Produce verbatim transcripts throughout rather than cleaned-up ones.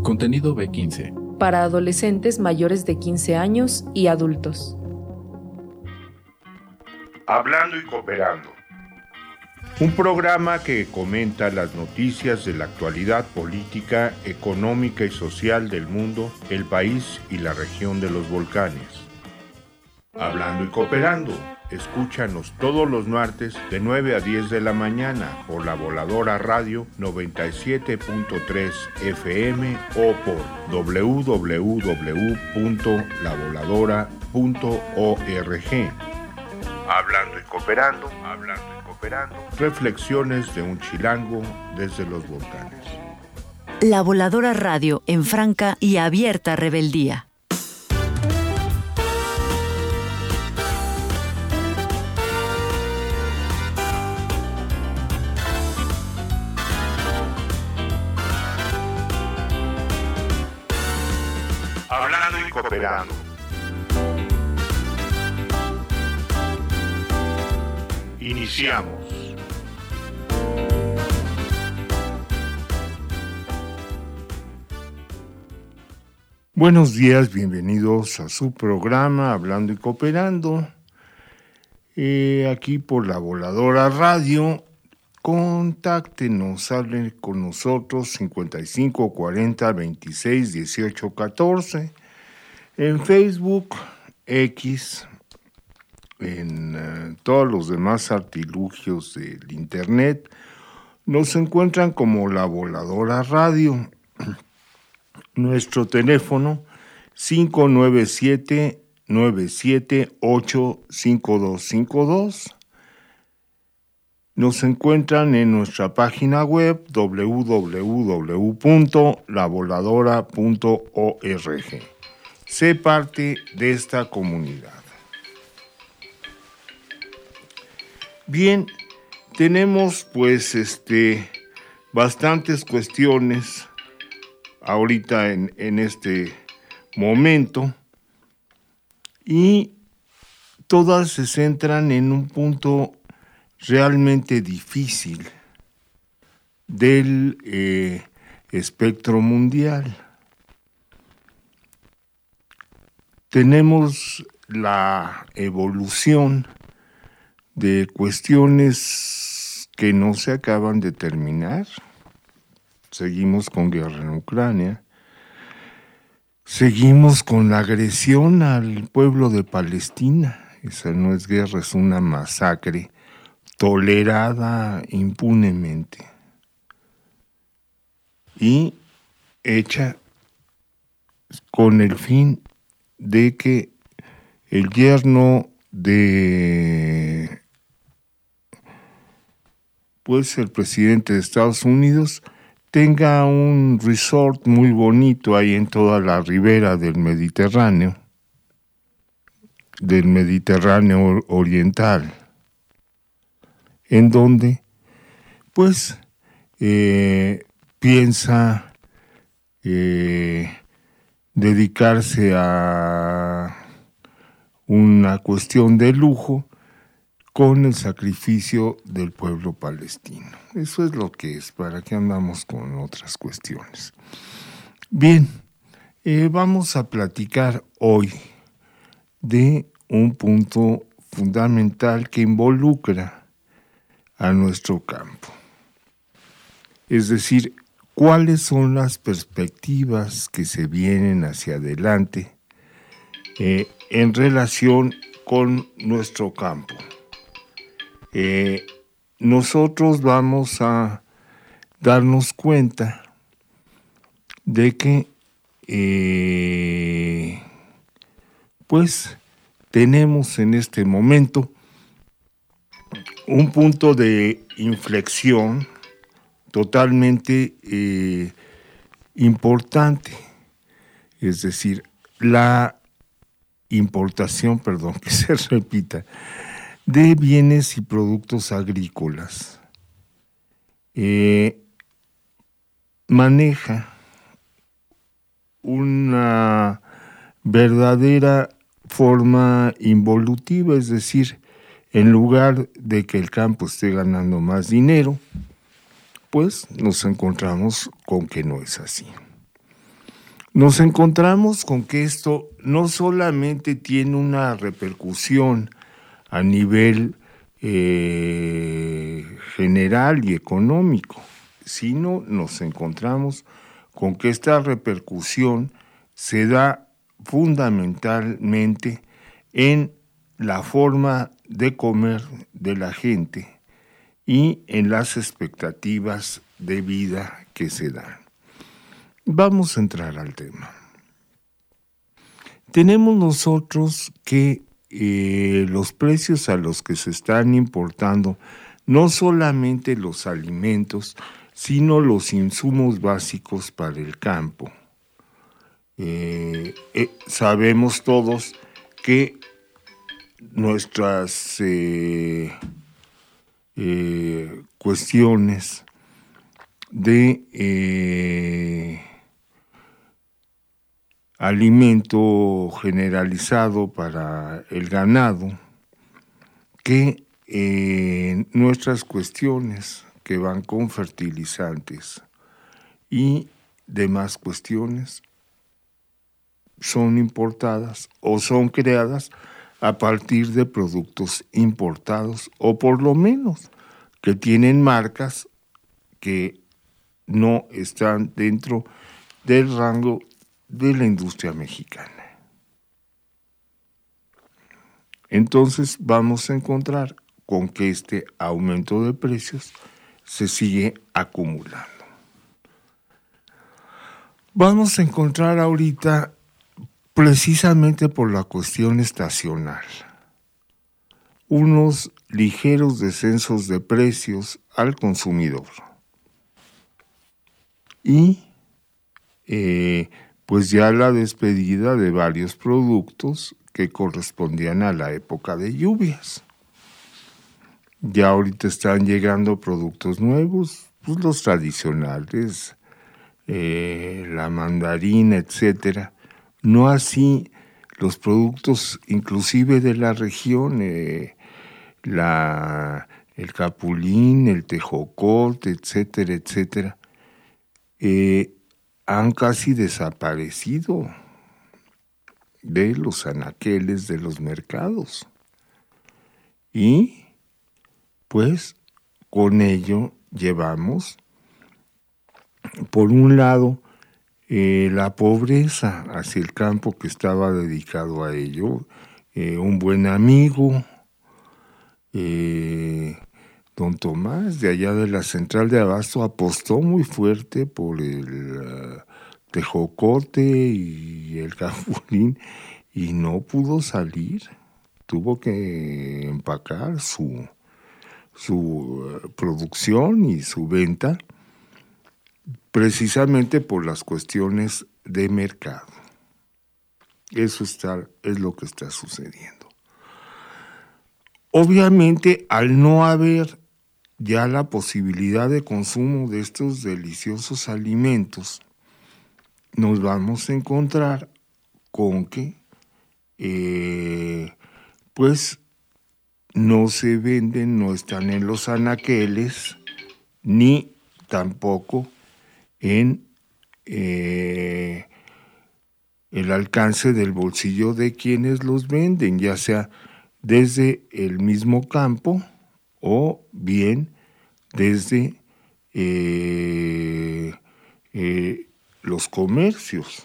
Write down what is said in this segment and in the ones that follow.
Contenido B quince. Para adolescentes mayores de quince años y adultos. Hablando y Cooperando. Un programa que comenta las noticias de la actualidad política, económica y social del mundo, el país y la región de los volcanes. Hablando y Cooperando. Escúchanos todos los martes de nueve a diez de la mañana por la Voladora Radio noventa y siete punto tres F M o por doble u doble u doble u punto la voladora punto org. Hablando y Cooperando, hablando y cooperando. Reflexiones de un chilango desde los volcanes. La Voladora Radio en franca y abierta rebeldía. Hablando y Cooperando. Iniciamos. Buenos días, bienvenidos a su programa Hablando y Cooperando. Eh, aquí por la Voladora Radio. Contáctenos, hablen con nosotros cincuenta y cinco cuarenta veintiséis dieciocho catorce en Facebook, X, en uh, todos los demás artilugios del internet. Nos encuentran como La Voladora Radio. Nuestro teléfono cinco nueve siete nueve siete ocho cinco dos cinco dos. Nos encuentran en nuestra página web doble u doble u doble u punto la voladora punto org. Sé parte de esta comunidad. Bien, tenemos pues este bastantes cuestiones ahorita en, en este momento y todas se centran en un punto realmente difícil del eh, espectro mundial. Tenemos la evolución de cuestiones que no se acaban de terminar. Seguimos con guerra en Ucrania. Seguimos con la agresión al pueblo de Palestina. Esa no es guerra, es una masacre tolerada impunemente y hecha con el fin de que el yerno de pues el presidente de Estados Unidos tenga un resort muy bonito ahí en toda la ribera del Mediterráneo, del Mediterráneo oriental, en donde, pues, eh, piensa eh, dedicarse a una cuestión de lujo con el sacrificio del pueblo palestino. Eso es lo que es, para que andamos con otras cuestiones. Bien, eh, vamos a platicar hoy de un punto fundamental que involucra a nuestro campo. Es decir, ¿cuáles son las perspectivas que se vienen hacia adelante eh, en relación con nuestro campo? Eh, nosotros vamos a darnos cuenta de que eh, pues tenemos en este momento un punto de inflexión totalmente eh, importante, es decir, la importación, perdón, que se repita, de bienes y productos agrícolas eh, maneja una verdadera forma involutiva, es decir, en lugar de que el campo esté ganando más dinero, pues nos encontramos con que no es así. Nos encontramos con que esto no solamente tiene una repercusión a nivel eh, general y económico, sino nos encontramos con que esta repercusión se da fundamentalmente en la forma de comer de la gente y en las expectativas de vida que se dan. Vamos a entrar al tema. Tenemos nosotros que eh, los precios a los que se están importando no solamente los alimentos, sino los insumos básicos para el campo. Eh, eh, sabemos todos que nuestras eh, eh, cuestiones de eh, alimento generalizado para el ganado, que eh, nuestras cuestiones que van con fertilizantes y demás cuestiones son importadas o son creadas a partir de productos importados, o por lo menos que tienen marcas que no están dentro del rango de la industria mexicana. Entonces vamos a encontrar con que este aumento de precios se sigue acumulando. Vamos a encontrar ahorita, precisamente por la cuestión estacional, unos ligeros descensos de precios al consumidor. Y eh, pues ya la despedida de varios productos que correspondían a la época de lluvias. Ya ahorita están llegando productos nuevos, pues los tradicionales, eh, la mandarina, etcétera. No así los productos inclusive de la región, eh, la, el capulín, el tejocote, etcétera, etcétera, eh, han casi desaparecido de los anaqueles de los mercados. Y pues con ello llevamos, por un lado, eh, la pobreza hacia el campo que estaba dedicado a ello. Eh, un buen amigo, eh, don Tomás, de allá de la central de Abasto, apostó muy fuerte por el uh, tejocote y el capulín y no pudo salir. Tuvo que empacar su, su uh, producción y su venta precisamente por las cuestiones de mercado. Eso está, es lo que está sucediendo. Obviamente, al no haber ya la posibilidad de consumo de estos deliciosos alimentos, nos vamos a encontrar con que eh, pues no se venden, no están en los anaqueles, ni tampoco en eh, el alcance del bolsillo de quienes los venden, ya sea desde el mismo campo o bien desde eh, eh, los comercios.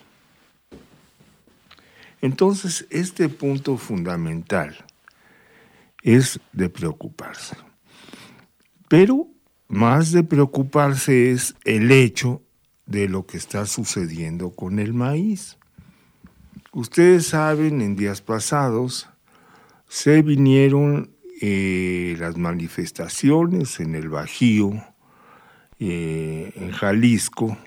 Entonces, este punto fundamental es de preocuparse. Pero más de preocuparse es el hecho de lo que está sucediendo con el maíz. Ustedes saben, en días pasados se vinieron eh, las manifestaciones en el Bajío, eh, en Jalisco,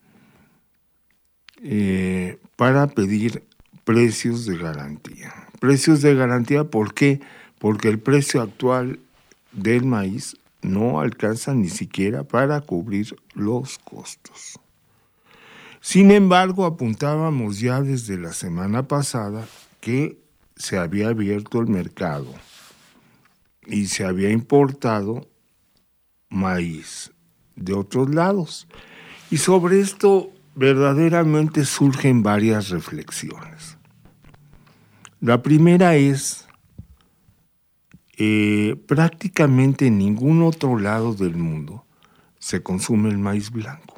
eh, para pedir precios de garantía. Precios de garantía, ¿por qué? Porque el precio actual del maíz no alcanza ni siquiera para cubrir los costos. Sin embargo, apuntábamos ya desde la semana pasada que se había abierto el mercado y se había importado maíz de otros lados. Y sobre esto verdaderamente surgen varias reflexiones. La primera es, eh, prácticamente en ningún otro lado del mundo se consume el maíz blanco.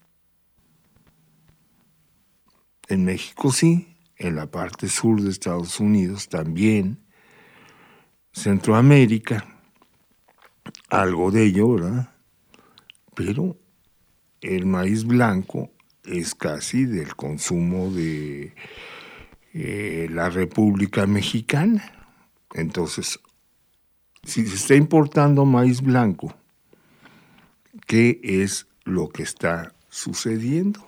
En México sí, en la parte sur de Estados Unidos también, Centroamérica, algo de ello, ¿verdad? Pero el maíz blanco es casi del consumo de eh, la República Mexicana. Entonces, si se está importando maíz blanco, ¿qué es lo que está sucediendo?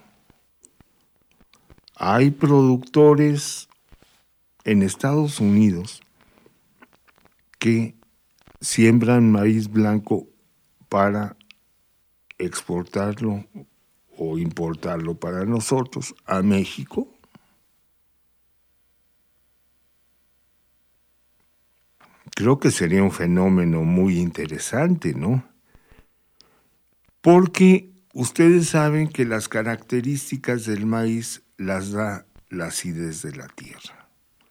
Hay productores en Estados Unidos que siembran maíz blanco para exportarlo o importarlo para nosotros a México. Creo que sería un fenómeno muy interesante, ¿no? Porque ustedes saben que las características del maíz las da la acidez de la tierra.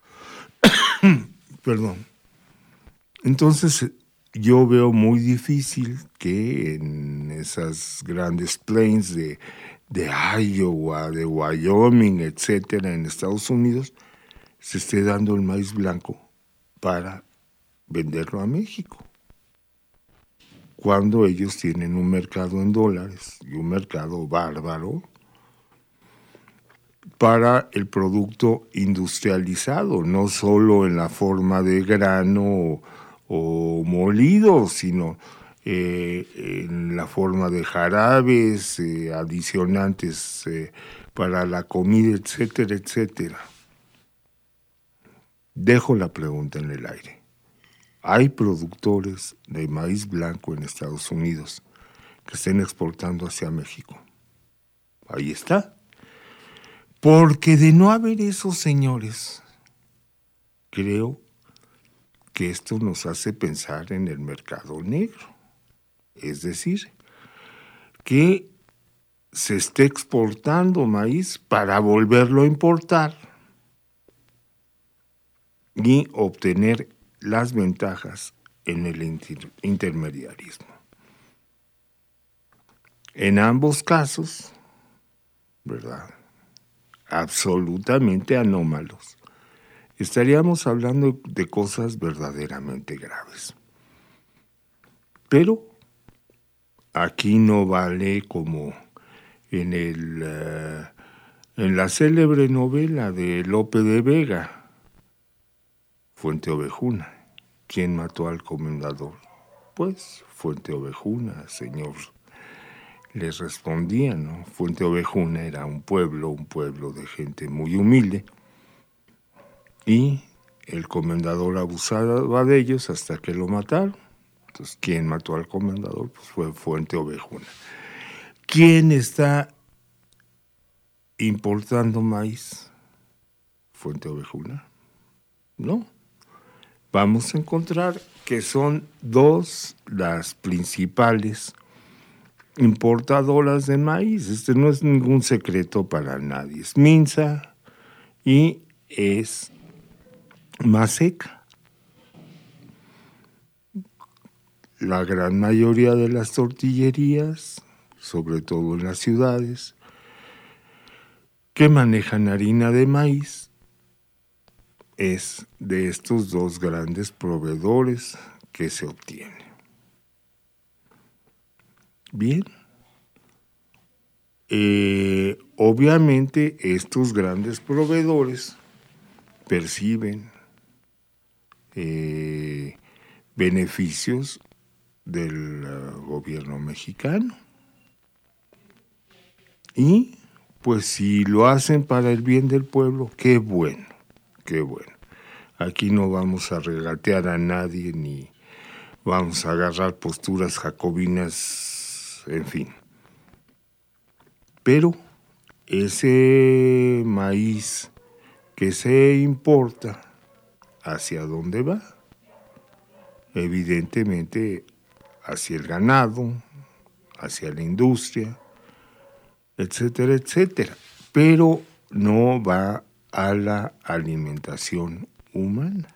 Perdón. Entonces, yo veo muy difícil que en esas grandes plains de, de Iowa, de Wyoming, etcétera, en Estados Unidos, se esté dando el maíz blanco para venderlo a México, cuando ellos tienen un mercado en dólares y un mercado bárbaro para el producto industrializado, no solo en la forma de grano o, o molido, sino eh, en la forma de jarabes, eh, adicionantes eh, para la comida, etcétera, etcétera. Dejo la pregunta en el aire. ¿Hay productores de maíz blanco en Estados Unidos que estén exportando hacia México? Ahí está. Porque de no haber esos señores, creo que esto nos hace pensar en el mercado negro. Es decir, que se esté exportando maíz para volverlo a importar y obtener las ventajas en el inter- intermediarismo. En ambos casos, ¿verdad?, absolutamente anómalos, estaríamos hablando de cosas verdaderamente graves. Pero aquí no vale como en, el, uh, en la célebre novela de Lope de Vega, Fuente Ovejuna. ¿Quién mató al comendador? Pues Fuente Ovejuna, señor. Les respondían, ¿no? Fuente Ovejuna era un pueblo, un pueblo de gente muy humilde, y el comendador abusaba de ellos hasta que lo mataron. Entonces, ¿quién mató al comendador? Pues fue Fuente Ovejuna. ¿Quién está importando maíz? ¿Fuente Ovejuna? No. Vamos a encontrar que son dos las principales importadoras de maíz. Este no es ningún secreto para nadie. Es Minza y es Maseca. La gran mayoría de las tortillerías, sobre todo en las ciudades, que manejan harina de maíz, es de estos dos grandes proveedores que se obtiene. Bien, eh, obviamente estos grandes proveedores perciben eh, beneficios del uh, gobierno mexicano. Y pues si lo hacen para el bien del pueblo, qué bueno, qué bueno. Aquí no vamos a regatear a nadie ni vamos a agarrar posturas jacobinas, en fin. Pero ese maíz que se importa, ¿hacia dónde va? Evidentemente hacia el ganado, hacia la industria, etcétera, etcétera, pero no va a la alimentación humana.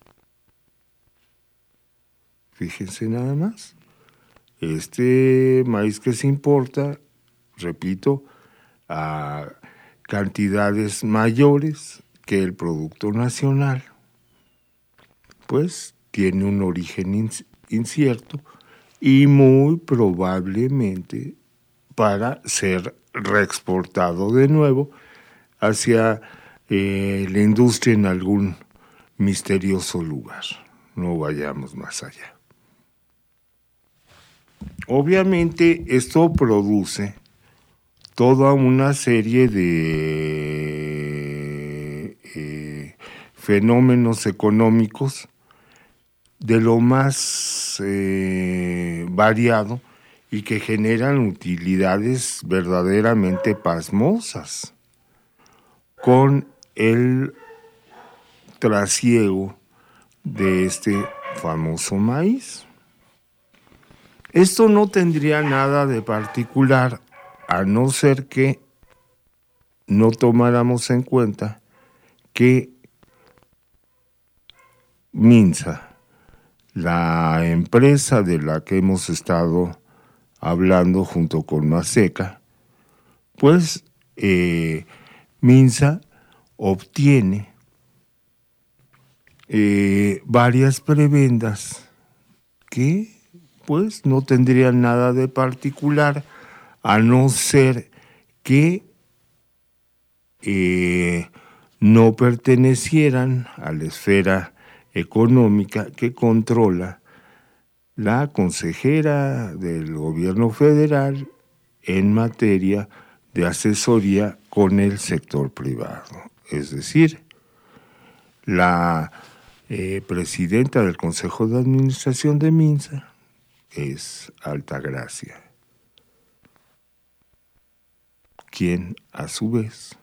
Fíjense nada más. Este maíz que se importa, repito, a cantidades mayores que el producto nacional, pues tiene un origen incierto y muy probablemente para ser reexportado de nuevo hacia eh, la industria en algún misterioso lugar. No vayamos más allá. Obviamente esto produce toda una serie de eh, fenómenos económicos de lo más eh, variado y que generan utilidades verdaderamente pasmosas con el trasiego de este famoso maíz. Esto no tendría nada de particular a no ser que no tomáramos en cuenta que Minsa, la empresa de la que hemos estado hablando junto con Maseca, pues eh, Minsa obtiene eh, varias prebendas que pues no tendrían nada de particular a no ser que eh, no pertenecieran a la esfera económica que controla la consejera del gobierno federal en materia de asesoría con el sector privado. Es decir, la eh, presidenta del Consejo de Administración de Minsa es Altagracia, quien a su vez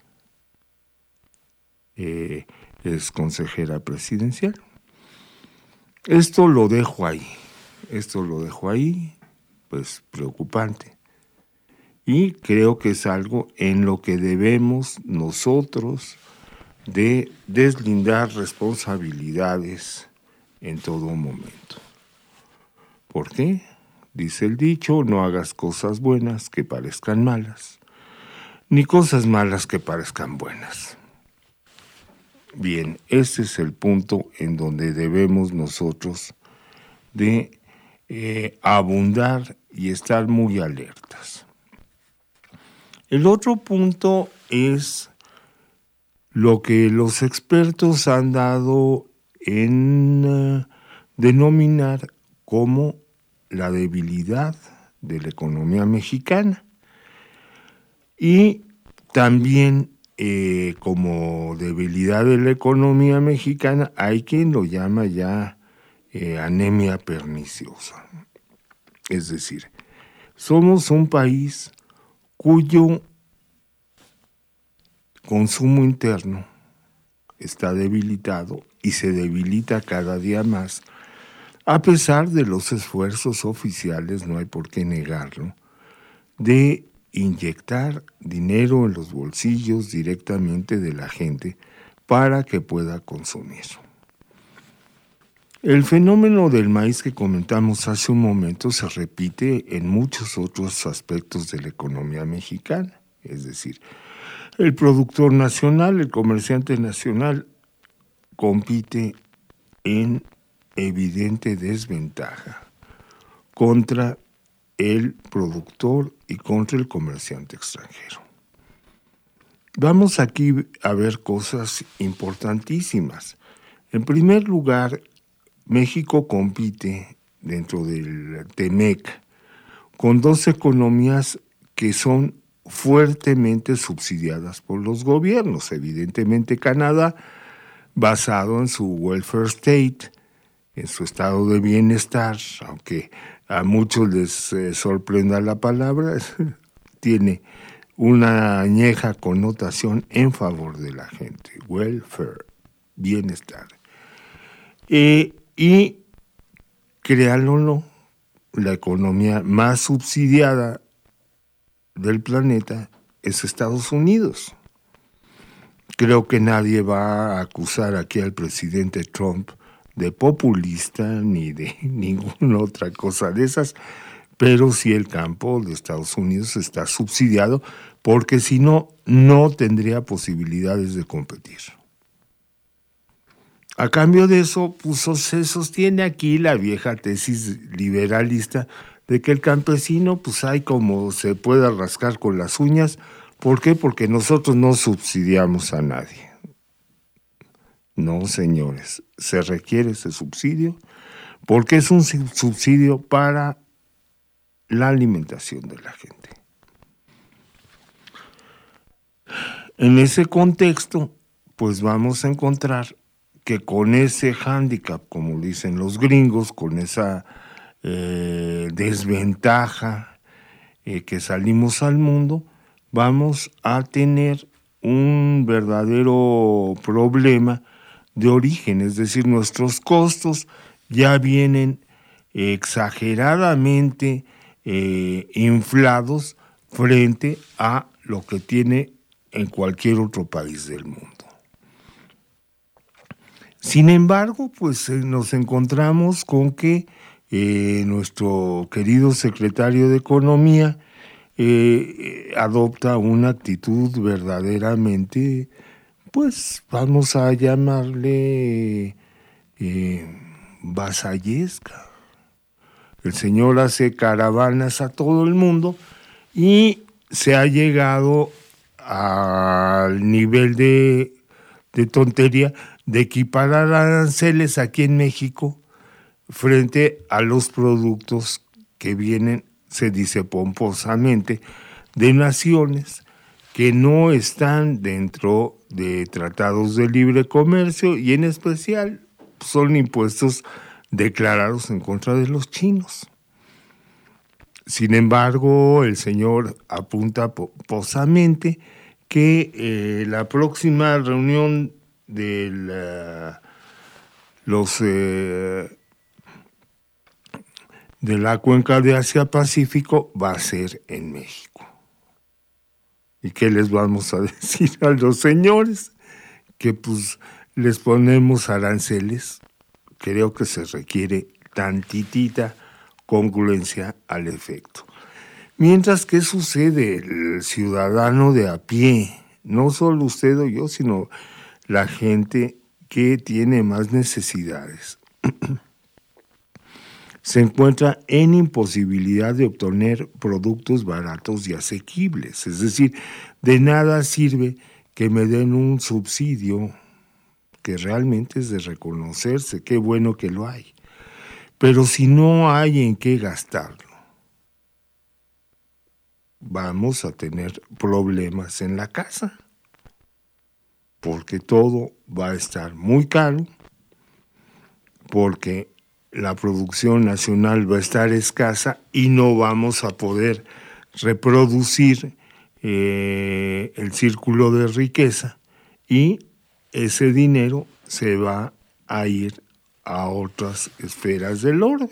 eh, es consejera presidencial. Esto lo dejo ahí, esto lo dejo ahí, pues preocupante. Y creo que es algo en lo que debemos nosotros de deslindar responsabilidades en todo momento. ¿Por qué? Dice el dicho, no hagas cosas buenas que parezcan malas, ni cosas malas que parezcan buenas. Bien, ese es el punto en donde debemos nosotros de eh, abundar y estar muy alertas. El otro punto es lo que los expertos han dado en uh, denominar como la debilidad de la economía mexicana. Y también eh, como debilidad de la economía mexicana hay quien lo llama ya eh, anemia perniciosa. Es decir, somos un país cuyo consumo interno está debilitado y se debilita cada día más, a pesar de los esfuerzos oficiales, no hay por qué negarlo, de inyectar dinero en los bolsillos directamente de la gente para que pueda consumir. El fenómeno del maíz que comentamos hace un momento se repite en muchos otros aspectos de la economía mexicana, es decir, el productor nacional, el comerciante nacional, compite en evidente desventaja contra el productor y contra el comerciante extranjero. Vamos aquí a ver cosas importantísimas. En primer lugar, México compite dentro del TEMEC con dos economías que son fuertemente subsidiadas por los gobiernos. Evidentemente Canadá, basado en su welfare state, en su estado de bienestar, aunque a muchos les eh, sorprenda la palabra, tiene una añeja connotación en favor de la gente. Welfare, bienestar. Eh, y, créanlo o no, la economía más subsidiada del planeta es Estados Unidos. Creo que nadie va a acusar aquí al presidente Trump de populista ni de ninguna otra cosa de esas, pero sí el campo de Estados Unidos está subsidiado, porque si no, no tendría posibilidades de competir. A cambio de eso, pues se sostiene aquí la vieja tesis liberalista de que el campesino, pues hay como se pueda rascar con las uñas. ¿Por qué? Porque nosotros no subsidiamos a nadie. No, señores, se requiere ese subsidio porque es un subsidio para la alimentación de la gente. En ese contexto, pues vamos a encontrar que con ese hándicap, como dicen los gringos, con esa eh, desventaja eh, que salimos al mundo, vamos a tener un verdadero problema de origen, es decir, nuestros costos ya vienen exageradamente eh, inflados frente a lo que tiene en cualquier otro país del mundo. Sin embargo, pues eh, nos encontramos con que eh, nuestro querido secretario de Economía eh, adopta una actitud verdaderamente, pues vamos a llamarle eh, vasallesca. El señor hace caravanas a todo el mundo y se ha llegado al nivel de, de tontería de equiparar aranceles aquí en México frente a los productos que vienen, se dice pomposamente, de naciones que no están dentro de tratados de libre comercio y en especial son impuestos declarados en contra de los chinos. Sin embargo, el señor apunta pomposamente que eh, la próxima reunión de la, los eh, de la cuenca de Asia-Pacífico va a ser en México. ¿Y qué les vamos a decir a los señores? Que pues les ponemos aranceles. Creo que se requiere tantitita congruencia al efecto. Mientras que sucede, el ciudadano de a pie, no solo usted o yo, sino la gente que tiene más necesidades, se encuentra en imposibilidad de obtener productos baratos y asequibles. Es decir, de nada sirve que me den un subsidio que realmente es de reconocerse, qué bueno que lo hay. Pero si no hay en qué gastarlo, vamos a tener problemas en la casa, porque todo va a estar muy caro, porque la producción nacional va a estar escasa y no vamos a poder reproducir eh, el círculo de riqueza y ese dinero se va a ir a otras esferas del orden.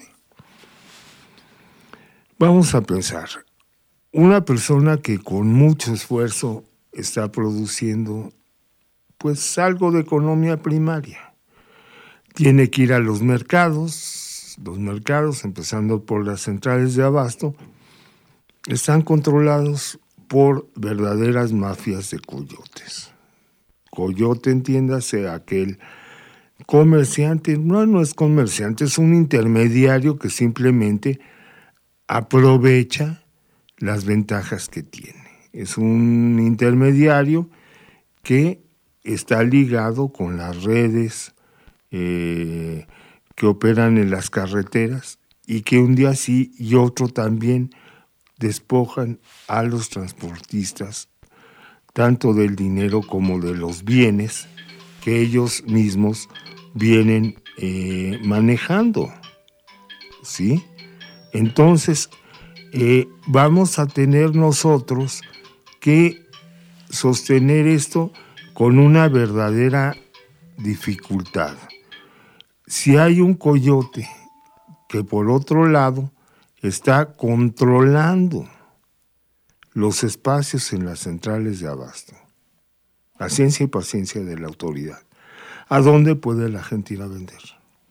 Vamos a pensar, una persona que con mucho esfuerzo está produciendo pues algo de economía primaria, tiene que ir a los mercados, los mercados, empezando por las centrales de abasto, están controlados por verdaderas mafias de coyotes. Coyote, entiéndase, aquel comerciante, no, no es comerciante, es un intermediario que simplemente aprovecha las ventajas que tiene. Es un intermediario que está ligado con las redes eh, que operan en las carreteras y que un día sí y otro también despojan a los transportistas tanto del dinero como de los bienes que ellos mismos vienen eh, manejando, ¿sí? Entonces, eh, vamos a tener nosotros que sostener esto con una verdadera dificultad. Si hay un coyote que por otro lado está controlando los espacios en las centrales de abasto. La ciencia y paciencia de la autoridad. ¿A dónde puede la gente ir a vender?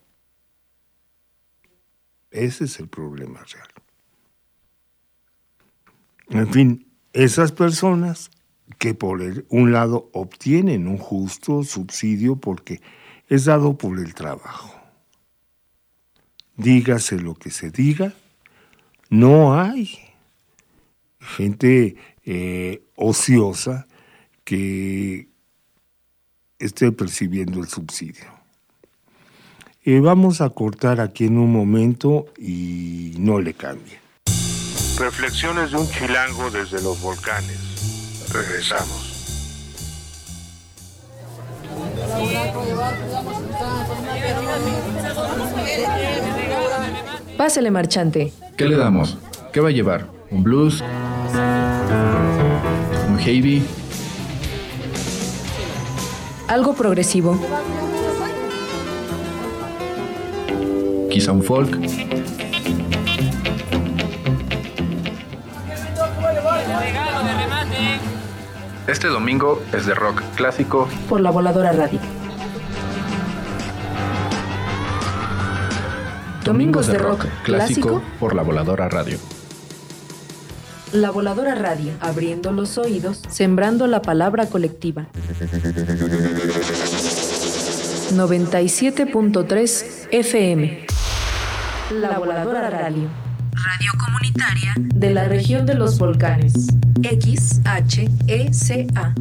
Ese es el problema real. En fin, esas personas que por el, un lado obtienen un justo subsidio porque es dado por el trabajo. Dígase lo que se diga, no hay gente eh, ociosa que esté percibiendo el subsidio. Eh, vamos a cortar aquí en un momento y no le cambien. Reflexiones de un chilango desde los volcanes. Regresamos. Pásele, marchante. ¿Qué le damos? ¿Qué va a llevar? ¿Un blues? ¿Un heavy? Algo progresivo. ¿Quizá un folk? Este domingo es de rock clásico por La Voladora Radio. Domingos de rock clásico por La Voladora Radio. La Voladora Radio, abriendo los oídos, sembrando la palabra colectiva. noventa y siete punto tres F M. La Voladora Radio. Radio comunitaria de la región de los volcanes. X H E C A.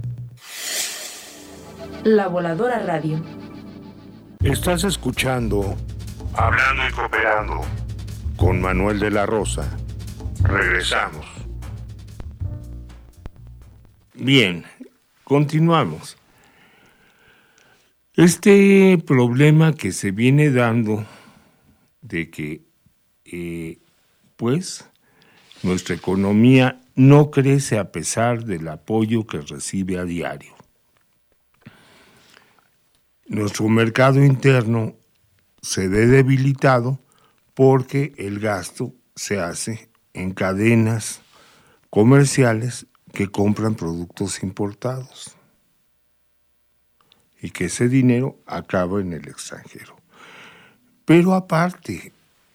La Voladora Radio. Estás escuchando Hablando y Cooperando con Manuel de la Rosa. Regresamos. Bien, continuamos. Este problema que se viene dando de que, eh, pues, nuestra economía no crece a pesar del apoyo que recibe a diario. Nuestro mercado interno se ve debilitado porque el gasto se hace en cadenas comerciales que compran productos importados y que ese dinero acaba en el extranjero. Pero aparte,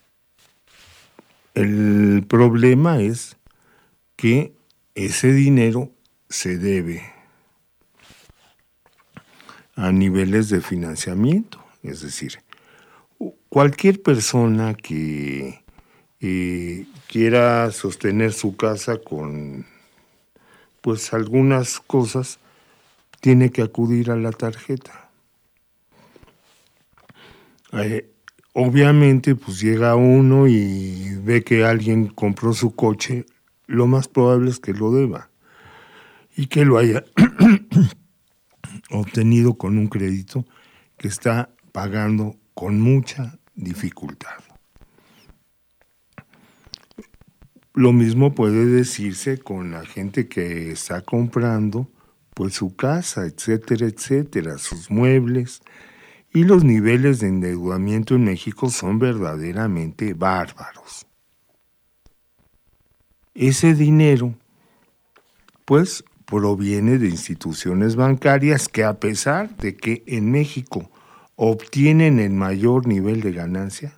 el problema es que ese dinero se debe a niveles de financiamiento, es decir, cualquier persona que eh, quiera sostener su casa con pues algunas cosas, tiene que acudir a la tarjeta. Eh, obviamente, pues llega uno y ve que alguien compró su coche, lo más probable es que lo deba y que lo haya obtenido con un crédito que está pagando con mucha dificultad. Lo mismo puede decirse con la gente que está comprando pues su casa, etcétera, etcétera, sus muebles, y los niveles de endeudamiento en México son verdaderamente bárbaros. Ese dinero pues proviene de instituciones bancarias que, a pesar de que en México obtienen el mayor nivel de ganancia,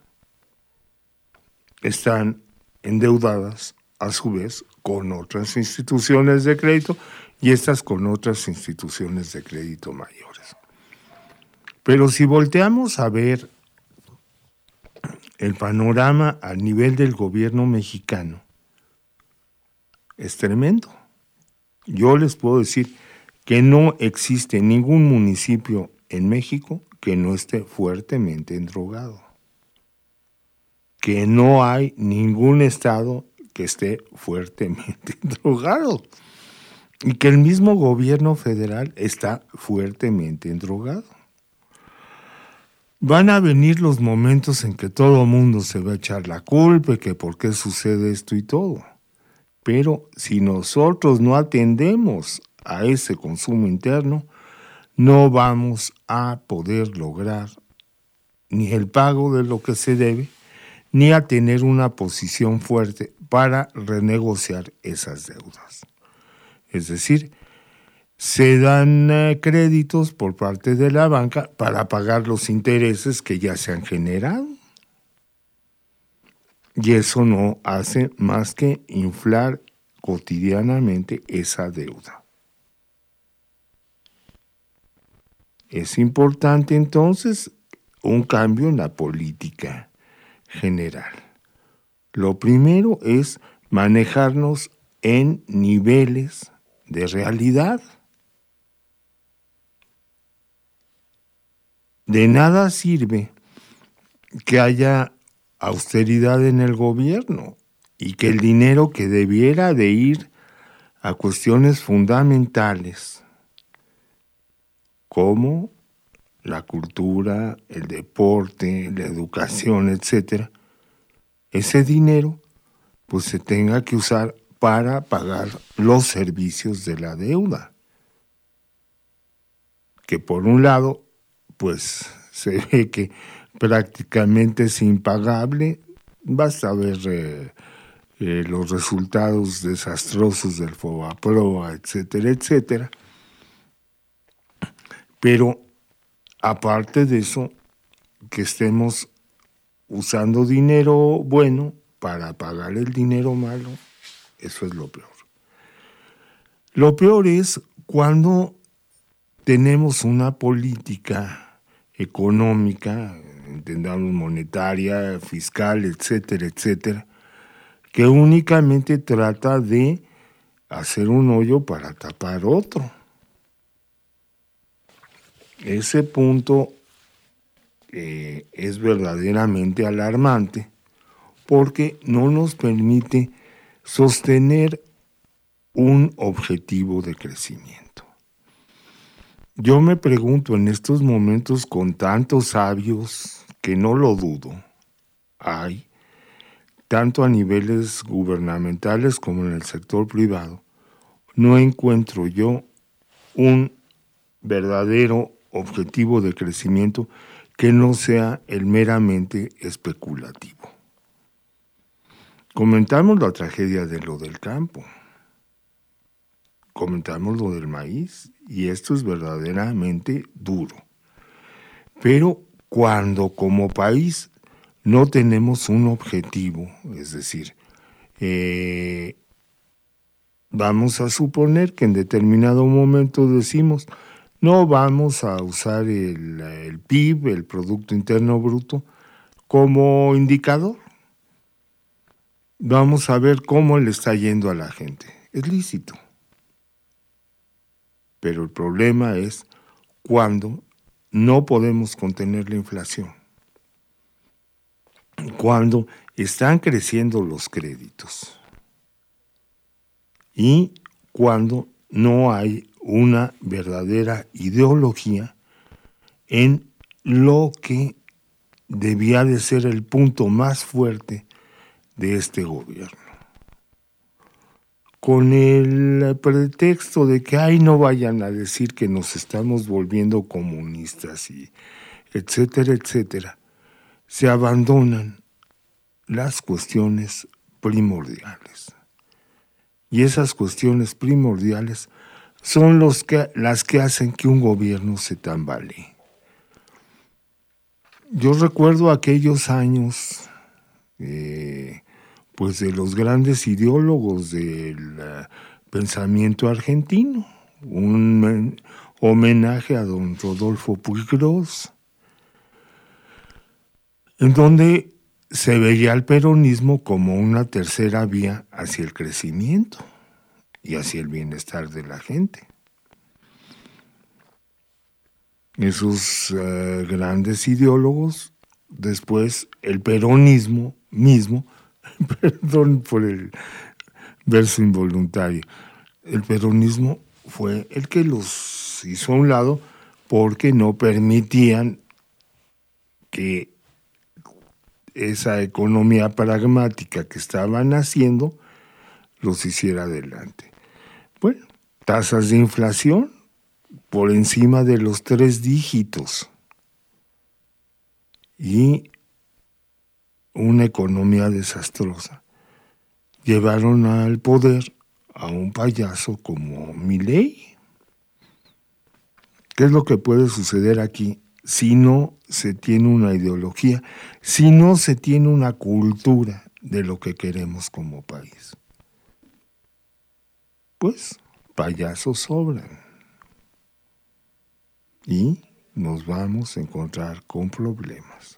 están endeudadas a su vez con otras instituciones de crédito y estas con otras instituciones de crédito mayores. Pero si volteamos a ver el panorama a nivel del gobierno mexicano, es tremendo. Yo les puedo decir que no existe ningún municipio en México que no esté fuertemente endrogado, que no hay ningún estado que esté fuertemente endrogado y que el mismo gobierno federal está fuertemente endrogado. Van a venir los momentos en que todo el mundo se va a echar la culpa, que por qué sucede esto y todo. Pero si nosotros no atendemos a ese consumo interno, no vamos a poder lograr ni el pago de lo que se debe, ni a tener una posición fuerte para renegociar esas deudas. Es decir, se dan eh, créditos por parte de la banca para pagar los intereses que ya se han generado. Y eso no hace más que inflar cotidianamente esa deuda. Es importante entonces un cambio en la política general. Lo primero es manejarnos en niveles de realidad. De nada sirve que haya austeridad en el gobierno y que el dinero que debiera de ir a cuestiones fundamentales como la cultura, el deporte, la educación, etcétera, ese dinero pues se tenga que usar para pagar los servicios de la deuda, que por un lado pues se ve que prácticamente es impagable. Basta ver eh, eh, los resultados desastrosos del Fobaproa, etcétera, etcétera. Pero aparte de eso, que estemos usando dinero bueno para pagar el dinero malo, eso es lo peor. Lo peor es cuando tenemos una política económica, entendamos monetaria, fiscal, etcétera, etcétera, que únicamente trata de hacer un hoyo para tapar otro. Ese punto eh, es verdaderamente alarmante porque no nos permite sostener un objetivo de crecimiento. Yo me pregunto en estos momentos con tantos sabios, que no lo dudo, hay, tanto a niveles gubernamentales como en el sector privado, no encuentro yo un verdadero objetivo de crecimiento que no sea el meramente especulativo. Comentamos la tragedia de lo del campo, comentamos lo del maíz, y esto es verdaderamente duro. Pero cuando como país no tenemos un objetivo, es decir, eh, vamos a suponer que en determinado momento decimos, no vamos a usar el, el P I B, el Producto Interno Bruto, como indicador. Vamos a ver cómo le está yendo a la gente. Es lícito. Pero el problema es cuando no podemos contener la inflación, cuando están creciendo los créditos y cuando no hay una verdadera ideología en lo que debía de ser el punto más fuerte de este gobierno. Con el pretexto de que ay, no vayan a decir que nos estamos volviendo comunistas y etcétera, etcétera, se abandonan las cuestiones primordiales. Y esas cuestiones primordiales son los que, las que hacen que un gobierno se tambalee. Yo recuerdo aquellos años eh, pues de los grandes ideólogos del uh, pensamiento argentino, un homenaje a don Rodolfo Puigros, en donde se veía al peronismo como una tercera vía hacia el crecimiento y hacia el bienestar de la gente. Esos uh, grandes ideólogos, después el peronismo mismo, perdón por el verso involuntario, el peronismo fue el que los hizo a un lado porque no permitían que esa economía pragmática que estaban haciendo los hiciera adelante. Bueno, tasas de inflación por encima de los tres dígitos y una economía desastrosa. llevaron al poder a un payaso como Milei. ¿Qué es lo que puede suceder aquí si no se tiene una ideología, si no se tiene una cultura de lo que queremos como país? Pues payasos sobran. Y nos vamos a encontrar con problemas.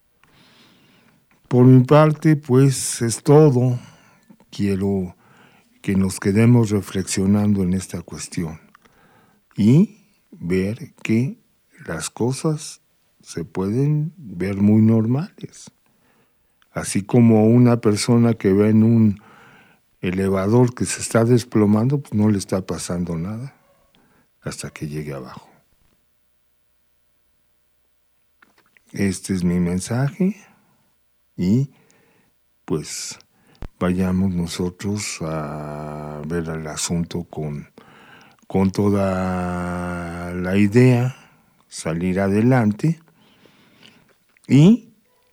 Por mi parte, pues es todo. Quiero que nos quedemos reflexionando en esta cuestión y ver que las cosas se pueden ver muy normales. Así como una persona que ve en un elevador que se está desplomando, pues no le está pasando nada hasta que llegue abajo. Este es mi mensaje y pues vayamos nosotros a ver el asunto con, con toda la idea, salir adelante y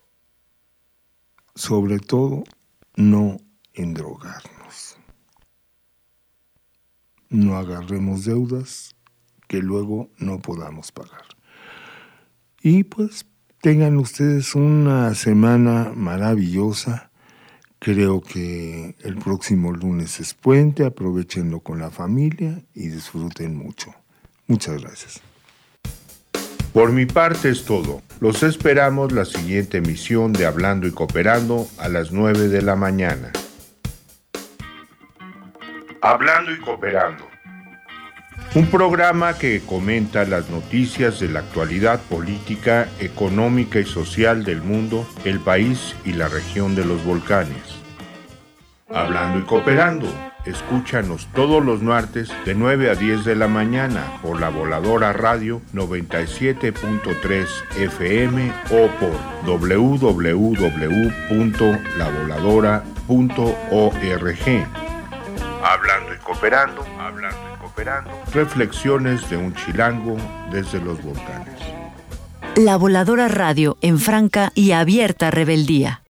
sobre todo no endrogarnos. No agarremos deudas que luego no podamos pagar. Y pues tengan ustedes una semana maravillosa. Creo que el próximo lunes es puente, aprovechenlo con la familia y disfruten mucho. Muchas gracias. Por mi parte es todo. Los esperamos la siguiente emisión de Hablando y Cooperando a las nueve de la mañana. Hablando y Cooperando. Un programa que comenta las noticias de la actualidad política, económica y social del mundo, el país y la región de los volcanes. Hablando y Cooperando. Escúchanos todos los martes de nueve a diez de la mañana por la Voladora Radio noventa y siete punto tres F M o por doble u doble u doble u punto la voladora punto org. Hablando y Cooperando, hablando y cooperando. Reflexiones de un chilango desde los volcanes. La Voladora Radio en franca y abierta rebeldía.